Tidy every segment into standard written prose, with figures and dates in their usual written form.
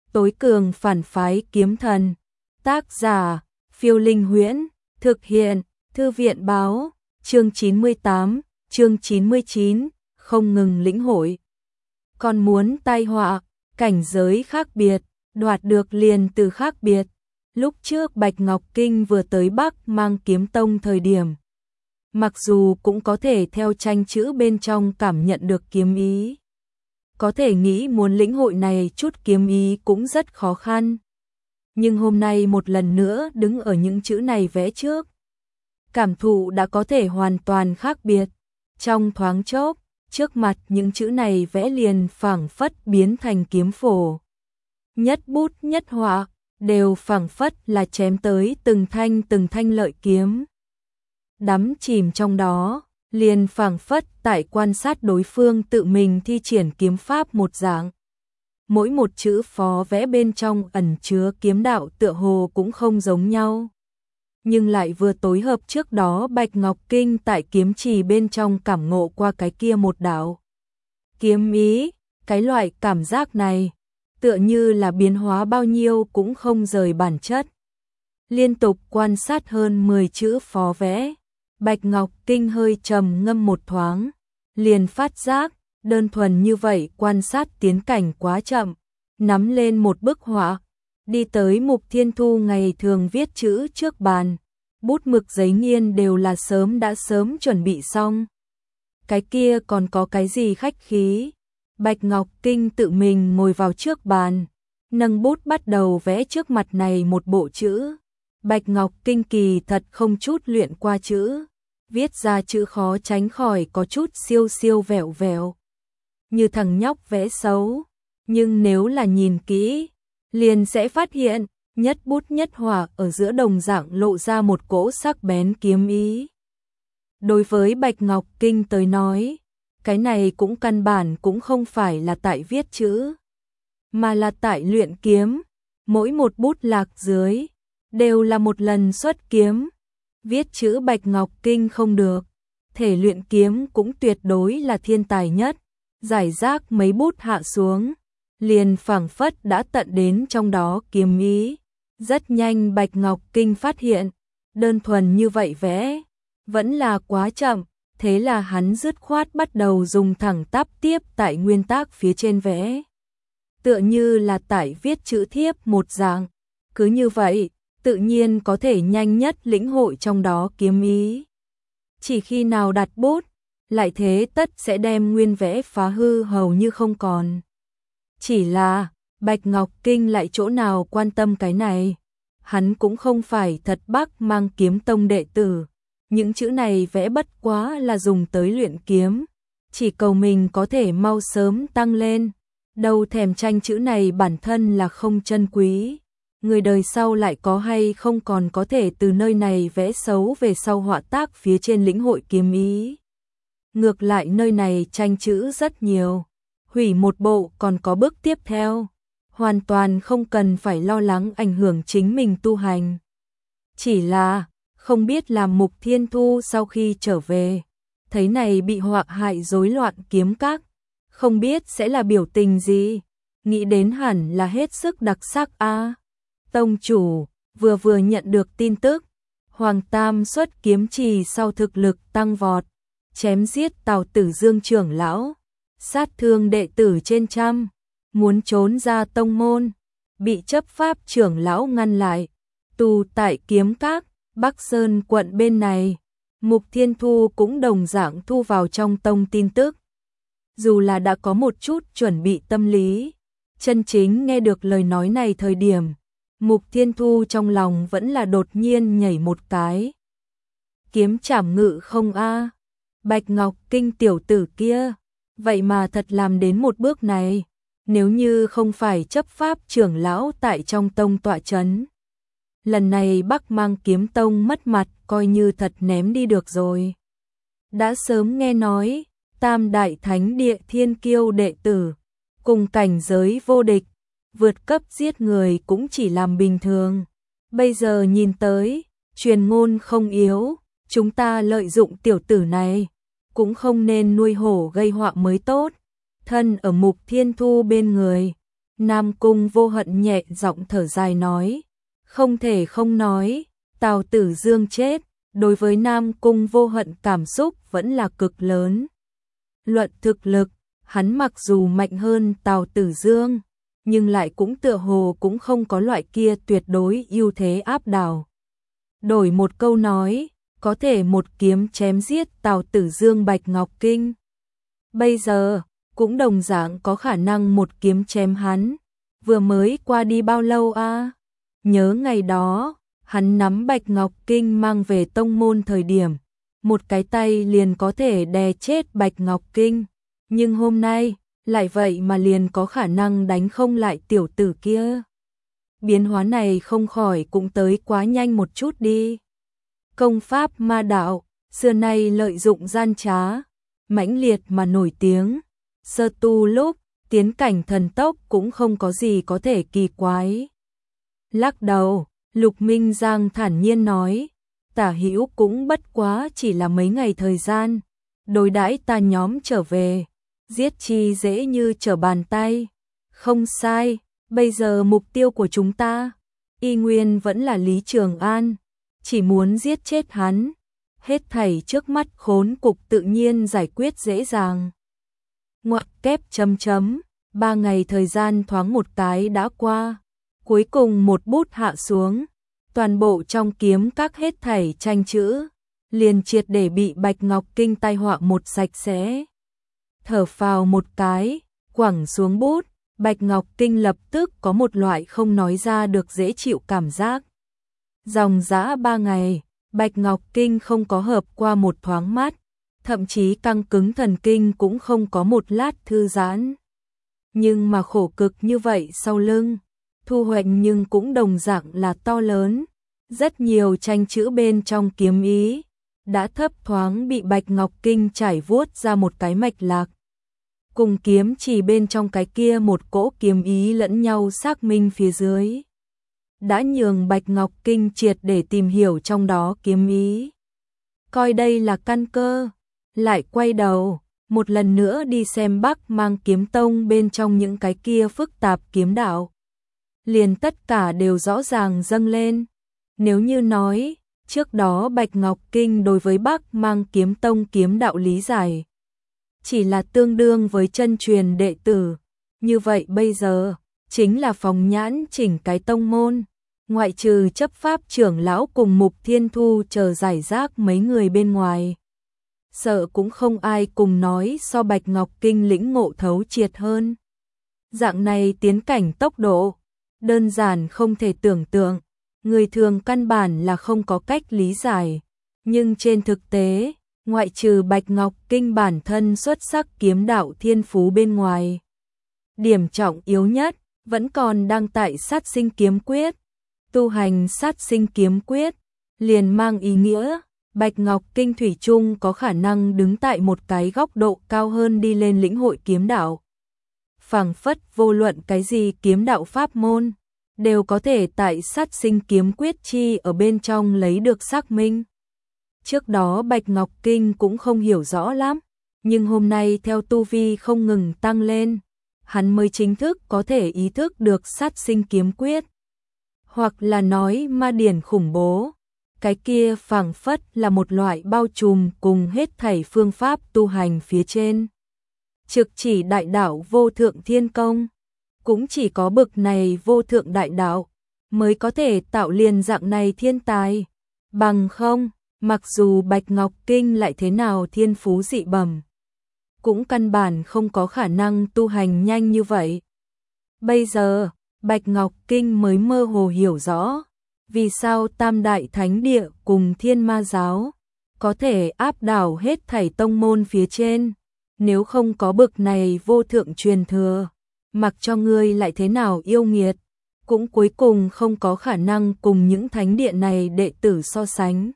Tối cường phản phái kiếm thần. Tác giả, Phiêu Linh Huyễn. Thực hiện, Thư viện báo. Chương 98, chương 99, không ngừng lĩnh hội. Còn muốn tai họa, cảnh giới khác biệt, đoạt được liền từ khác biệt. Lúc trước Bạch Ngọc Kinh vừa tới Bắc Mang Kiếm Tông thời điểm, mặc dù cũng có thể theo tranh chữ bên trong cảm nhận được kiếm ý, có thể nghĩ muốn lĩnh hội này chút kiếm ý cũng rất khó khăn. Nhưng hôm nay một lần nữa đứng ở những chữ này vẽ trước, cảm thụ đã có thể hoàn toàn khác biệt. Trong thoáng chốc, trước mặt những chữ này vẽ liền phảng phất biến thành kiếm phổ. Nhất bút nhất họa, đều phảng phất là chém tới từng thanh lợi kiếm. Đắm chìm trong đó, liền phảng phất tại quan sát đối phương tự mình thi triển kiếm pháp một dạng. Mỗi một chữ phó vẽ bên trong ẩn chứa kiếm đạo tựa hồ cũng không giống nhau, nhưng lại vừa tối hợp trước đó Bạch Ngọc Kinh tại kiếm trì bên trong cảm ngộ qua cái kia một đạo kiếm ý. Cái loại cảm giác này tựa như là biến hóa bao nhiêu cũng không rời bản chất. Liên tục quan sát hơn 10 chữ phó vẽ, Bạch Ngọc Kinh hơi trầm ngâm một thoáng, liền phát giác, đơn thuần như vậy quan sát tiến cảnh quá chậm, nắm lên một bức họa, đi tới Mục Thiên Thu ngày thường viết chữ trước bàn, bút mực giấy nghiên đều là đã sớm chuẩn bị xong. Cái kia còn có cái gì khách khí? Bạch Ngọc Kinh tự mình ngồi vào trước bàn, nâng bút bắt đầu vẽ trước mặt này một bộ chữ. Bạch Ngọc Kinh kỳ thật không chút luyện qua chữ, viết ra chữ khó tránh khỏi có chút siêu vẹo vẹo, như thằng nhóc vẽ xấu. Nhưng nếu là nhìn kỹ, liền sẽ phát hiện, nhất bút nhất họa ở giữa đồng dạng lộ ra một cỗ sắc bén kiếm ý. Đối với Bạch Ngọc Kinh tới nói, cái này cũng căn bản cũng không phải là tại viết chữ, mà là tại luyện kiếm. Mỗi một bút lạc dưới đều là một lần xuất kiếm. Viết chữ Bạch Ngọc Kinh không được, thể luyện kiếm cũng tuyệt đối là thiên tài nhất. Giải rác mấy bút hạ xuống, liền phảng phất đã tận đến trong đó kiếm ý. Rất nhanh Bạch Ngọc Kinh phát hiện, đơn thuần như vậy vẽ vẫn là quá chậm, thế là hắn dứt khoát bắt đầu dùng thẳng tắp tiếp tại nguyên tác phía trên vẽ. Tựa như là tại viết chữ thiếp một dạng, cứ như vậy, tự nhiên có thể nhanh nhất lĩnh hội trong đó kiếm ý. Chỉ khi nào đặt bút, lại thế tất sẽ đem nguyên vẽ phá hư hầu như không còn. Chỉ là, Bạch Ngọc Kinh lại chỗ nào quan tâm cái này. Hắn cũng không phải thật Bắc Mang Kiếm Tông đệ tử. Những chữ này vẽ bất quá là dùng tới luyện kiếm, chỉ cầu mình có thể mau sớm tăng lên. Đâu thèm tranh chữ này bản thân là không chân quý. Người đời sau lại có hay không còn có thể từ nơi này vẽ xấu về sau họa tác phía trên lĩnh hội kiếm ý. Ngược lại nơi này tranh chữ rất nhiều, hủy một bộ còn có bước tiếp theo, hoàn toàn không cần phải lo lắng ảnh hưởng chính mình tu hành. Chỉ là, không biết làm Mục Thiên Thu sau khi trở về, thấy này bị họa hại rối loạn kiếm các, không biết sẽ là biểu tình gì, nghĩ đến hẳn là hết sức đặc sắc a. Tông chủ vừa nhận được tin tức, Hoàng Tam xuất kiếm trì sau thực lực tăng vọt, chém giết Tào Tử Dương trưởng lão, sát thương đệ tử trên trăm, muốn trốn ra tông môn, bị chấp pháp trưởng lão ngăn lại, tù tại kiếm các, Bắc Sơn quận bên này. Mục Thiên Thu cũng đồng dạng thu vào trong tông tin tức. Dù là đã có một chút chuẩn bị tâm lý, chân chính nghe được lời nói này thời điểm, Mục Thiên Thu trong lòng vẫn là đột nhiên nhảy một cái. Kiếm trảm ngự không a? Bạch Ngọc Kinh tiểu tử kia, vậy mà thật làm đến một bước này, nếu như không phải chấp pháp trưởng lão tại trong tông tọa chấn. Lần này Bắc Mang Kiếm Tông mất mặt coi như thật ném đi được rồi. Đã sớm nghe nói, Tam Đại Thánh Địa thiên kiêu đệ tử, cùng cảnh giới vô địch, vượt cấp giết người cũng chỉ làm bình thường. Bây giờ nhìn tới, truyền ngôn không yếu, chúng ta lợi dụng tiểu tử này, cũng không nên nuôi hổ gây họa mới tốt. Thân ở Mục Thiên Thu bên người, Nam Cung Vô Hận nhẹ giọng thở dài nói, không thể không nói, Tào Tử Dương chết, đối với Nam Cung Vô Hận cảm xúc vẫn là cực lớn. Luận thực lực, hắn mặc dù mạnh hơn Tào Tử Dương, nhưng lại cũng tựa hồ cũng không có loại kia tuyệt đối ưu thế áp đảo. Đổi một câu nói, có thể một kiếm chém giết Tào Tử Dương Bạch Ngọc Kinh. Bây giờ, cũng đồng dạng có khả năng một kiếm chém hắn. Vừa mới qua đi bao lâu a? Nhớ ngày đó, hắn nắm Bạch Ngọc Kinh mang về tông môn thời điểm, một cái tay liền có thể đè chết Bạch Ngọc Kinh. Nhưng hôm nay, lại vậy mà liền có khả năng đánh không lại tiểu tử kia. Biến hóa này không khỏi cũng tới quá nhanh một chút đi. Công pháp ma đạo, xưa nay lợi dụng gian trá, mãnh liệt mà nổi tiếng. Sơ tu lúc, tiến cảnh thần tốc cũng không có gì có thể kỳ quái. Lắc đầu, Lục Minh Giang thản nhiên nói, Tả Hữu cũng bất quá chỉ là mấy ngày thời gian, đối đãi ta nhóm trở về, giết chi dễ như trở bàn tay. Không sai, bây giờ mục tiêu của chúng ta, y nguyên vẫn là Lý Trường An, chỉ muốn giết chết hắn, hết thảy trước mắt khốn cục tự nhiên giải quyết dễ dàng. Ngoặc kép chấm chấm, 3 ngày thời gian thoáng một cái đã qua, cuối cùng một bút hạ xuống, toàn bộ trong kiếm các hết thảy tranh chữ, liền triệt để bị Bạch Ngọc Kinh tai họa một sạch sẽ. Thở phào một cái, quẳng xuống bút, Bạch Ngọc Kinh lập tức có một loại không nói ra được dễ chịu cảm giác. Dòng dã 3 ngày, Bạch Ngọc Kinh không có hợp qua một thoáng mát, thậm chí căng cứng thần kinh cũng không có một lát thư giãn. Nhưng mà khổ cực như vậy sau lưng, thu hoạch nhưng cũng đồng dạng là to lớn. Rất nhiều tranh chữ bên trong kiếm ý, đã thấp thoáng bị Bạch Ngọc Kinh trải vuốt ra một cái mạch lạc. Cùng kiếm chỉ bên trong cái kia một cỗ kiếm ý lẫn nhau xác minh phía dưới. Đã nhường Bạch Ngọc Kinh triệt để tìm hiểu trong đó kiếm ý. Coi đây là căn cơ, lại quay đầu, một lần nữa đi xem Bắc Mang Kiếm Tông bên trong những cái kia phức tạp kiếm đạo. Liền tất cả đều rõ ràng dâng lên. Nếu như nói, trước đó Bạch Ngọc Kinh đối với Bắc Mang Kiếm Tông kiếm đạo lý giải, chỉ là tương đương với chân truyền đệ tử, như vậy bây giờ, chính là phóng nhãn chỉnh cái tông môn, ngoại trừ chấp pháp trưởng lão cùng Mục Thiên Thu chờ giải rác mấy người bên ngoài. Sợ cũng không ai cùng nói so Bạch Ngọc Kinh lĩnh ngộ thấu triệt hơn. Dạng này tiến cảnh tốc độ, đơn giản không thể tưởng tượng, người thường căn bản là không có cách lý giải. Nhưng trên thực tế, ngoại trừ Bạch Ngọc Kinh bản thân xuất sắc kiếm đạo thiên phú bên ngoài, điểm trọng yếu nhất vẫn còn đang tại sát sinh kiếm quyết. Tu hành sát sinh kiếm quyết, liền mang ý nghĩa, Bạch Ngọc Kinh thủy chung có khả năng đứng tại một cái góc độ cao hơn đi lên lĩnh hội kiếm đạo. Phảng phất vô luận cái gì kiếm đạo pháp môn, đều có thể tại sát sinh kiếm quyết chi ở bên trong lấy được xác minh. Trước đó Bạch Ngọc Kinh cũng không hiểu rõ lắm, nhưng hôm nay theo tu vi không ngừng tăng lên, hắn mới chính thức có thể ý thức được sát sinh kiếm quyết. Hoặc là nói ma điển khủng bố, cái kia phảng phất là một loại bao trùm cùng hết thảy phương pháp tu hành phía trên. Trực chỉ đại đạo vô thượng thiên công, cũng chỉ có bực này vô thượng đại đạo mới có thể tạo liền dạng này thiên tài. Bằng không, mặc dù Bạch Ngọc Kinh lại thế nào thiên phú dị bẩm, cũng căn bản không có khả năng tu hành nhanh như vậy. Bây giờ, Bạch Ngọc Kinh mới mơ hồ hiểu rõ, vì sao Tam Đại Thánh Địa cùng Thiên Ma Giáo có thể áp đảo hết thảy tông môn phía trên. Nếu không có bực này vô thượng truyền thừa, mặc cho ngươi lại thế nào yêu nghiệt, cũng cuối cùng không có khả năng cùng những thánh địa này đệ tử so sánh.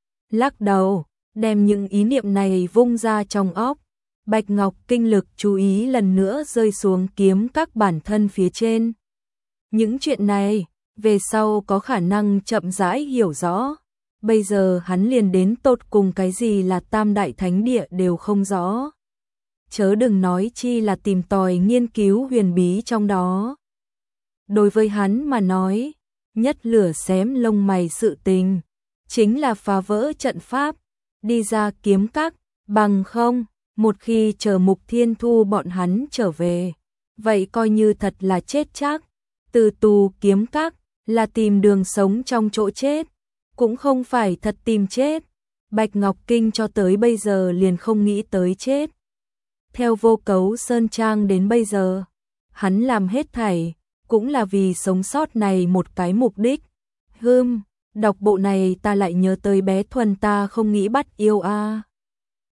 Lắc đầu, đem những ý niệm này vung ra trong óc, Bạch Ngọc Kinh lực chú ý lần nữa rơi xuống kiếm các bản thân phía trên. Những chuyện này, về sau có khả năng chậm rãi hiểu rõ. Bây giờ hắn liền đến tột cùng cái gì là Tam Đại Thánh Địa đều không rõ. Chớ đừng nói chi là tìm tòi nghiên cứu huyền bí trong đó. Đối với hắn mà nói, nhất lửa xém lông mày sự tình, chính là phá vỡ trận pháp, đi ra kiếm các, bằng không, một khi chờ Mục Thiên Thu bọn hắn trở về, vậy coi như thật là chết chắc, từ tù kiếm các, là tìm đường sống trong chỗ chết, cũng không phải thật tìm chết. Bạch Ngọc Kinh cho tới bây giờ liền không nghĩ tới chết. Theo Vô Cấu Sơn Trang đến bây giờ, hắn làm hết thảy, cũng là vì sống sót này một cái mục đích. Đọc bộ này ta lại nhớ tới bé Thuần ta không nghĩ bắt yêu a.